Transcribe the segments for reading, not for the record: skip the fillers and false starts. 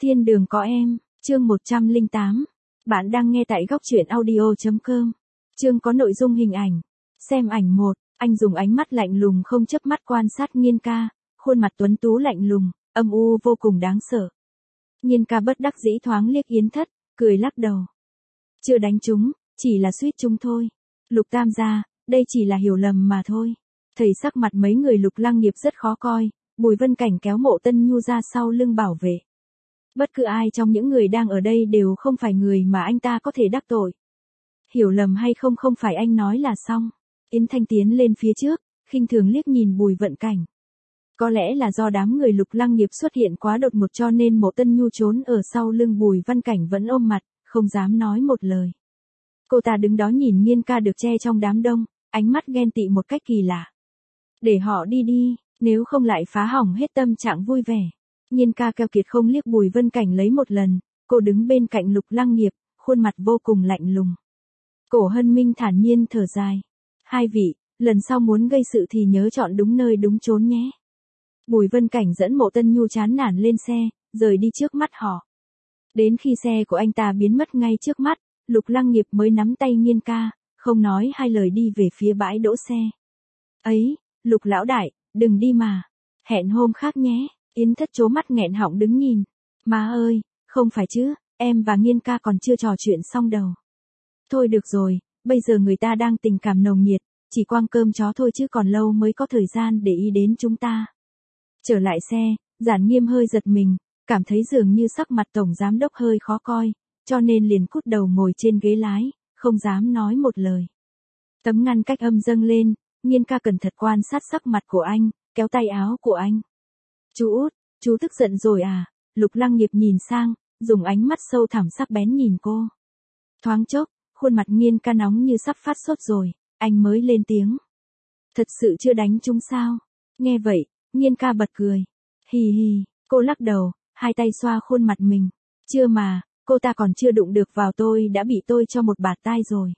Thiên đường có em, chương 108. Bạn đang nghe tại góc truyện audio.com. Chương có nội dung hình ảnh. Xem ảnh 1, anh dùng ánh mắt lạnh lùng không chớp mắt quan sát Nhiên ca, khuôn mặt tuấn tú lạnh lùng, âm u vô cùng đáng sợ. Nhiên ca bất đắc dĩ thoáng liếc Yến Thất, cười lắc đầu. Chưa đánh trúng, chỉ là suýt trúng thôi. Lục Tam gia, đây chỉ là hiểu lầm mà thôi. Thấy sắc mặt mấy người Lục Lăng Nghiệp rất khó coi, Bùi Vân Cảnh kéo Mộ Tân Nhu ra sau lưng bảo vệ. Bất cứ ai trong những người đang ở đây đều không phải người mà anh ta có thể đắc tội. Hiểu lầm hay không không phải anh nói là xong. Yến Thanh tiến lên phía trước, khinh thường liếc nhìn Bùi Vân Cảnh. Có lẽ là do đám người Lục Lăng Nghiệp xuất hiện quá đột ngột cho nên Mộ Tân Nhu trốn ở sau lưng Bùi Vân Cảnh vẫn ôm mặt, không dám nói một lời. Cô ta đứng đó nhìn Nhiên ca được che trong đám đông, ánh mắt ghen tị một cách kỳ lạ. Để họ đi đi, nếu không lại phá hỏng hết tâm trạng vui vẻ. Nhiên ca keo kiệt không liếc Bùi Vân Cảnh lấy một lần, cô đứng bên cạnh Lục Lăng Nghiệp, khuôn mặt vô cùng lạnh lùng. Cổ Hân Minh thản nhiên thở dài. Hai vị, lần sau muốn gây sự thì nhớ chọn đúng nơi đúng chốn nhé. Bùi Vân Cảnh dẫn Mộ Tân Nhu chán nản lên xe, rời đi trước mắt họ. Đến khi xe của anh ta biến mất ngay trước mắt, Lục Lăng Nghiệp mới nắm tay Nhiên ca, không nói hai lời đi về phía bãi đỗ xe. Ấy, Lục lão đại, đừng đi mà. Hẹn hôm khác nhé. Yến Thất trố mắt nghẹn họng đứng nhìn. Má ơi, không phải chứ, em và Nhiên ca còn chưa trò chuyện xong đâu. Thôi được rồi, bây giờ người ta đang tình cảm nồng nhiệt, chỉ quăng cơm chó thôi chứ còn lâu mới có thời gian để ý đến chúng ta. Trở lại xe, Giản Nghiêm hơi giật mình, cảm thấy dường như sắc mặt tổng giám đốc hơi khó coi, cho nên liền cút đầu ngồi trên ghế lái, không dám nói một lời. Tấm ngăn cách âm dâng lên, Nhiên ca cẩn thận quan sát sắc mặt của anh, kéo tay áo của anh. Chú Út, chú tức giận rồi à? Lục Lăng Nghiệp nhìn sang, dùng ánh mắt sâu thẳm sắc bén nhìn cô. Thoáng chốc, khuôn mặt Nhiên ca nóng như sắp phát sốt rồi, anh mới lên tiếng. Thật sự chưa đánh trúng sao? Nghe vậy, Nhiên ca bật cười. Hì hì, cô lắc đầu, hai tay xoa khuôn mặt mình. Chưa mà, cô ta còn chưa đụng được vào tôi đã bị tôi cho một bạt tai rồi.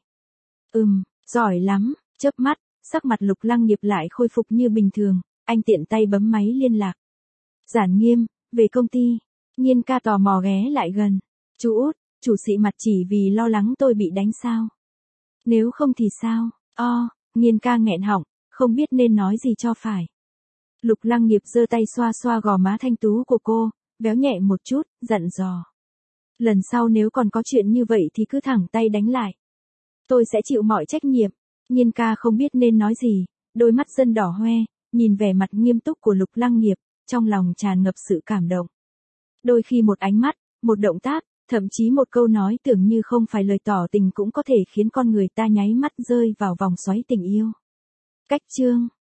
Giỏi lắm, chớp mắt, sắc mặt Lục Lăng Nghiệp lại khôi phục như bình thường, anh tiện tay bấm máy liên lạc. Giản Nghiêm, về công ty. Nhiên ca tò mò ghé lại gần. Chú Út, chủ xị mặt chỉ vì lo lắng tôi bị đánh sao? Nếu không thì sao? Nhiên ca nghẹn họng, không biết nên nói gì cho phải. Lục Lăng Nghiệp giơ tay xoa xoa gò má thanh tú của cô, véo nhẹ một chút, dặn dò. Lần sau nếu còn có chuyện như vậy thì cứ thẳng tay đánh lại. Tôi sẽ chịu mọi trách nhiệm. Nhiên ca không biết nên nói gì, đôi mắt dân đỏ hoe, nhìn vẻ mặt nghiêm túc của Lục Lăng Nghiệp, trong lòng tràn ngập sự cảm động. Đôi khi một ánh mắt, một động tác, thậm chí một câu nói tưởng như không phải lời tỏ tình cũng có thể khiến con người ta nháy mắt rơi vào vòng xoáy tình yêu. Cách chương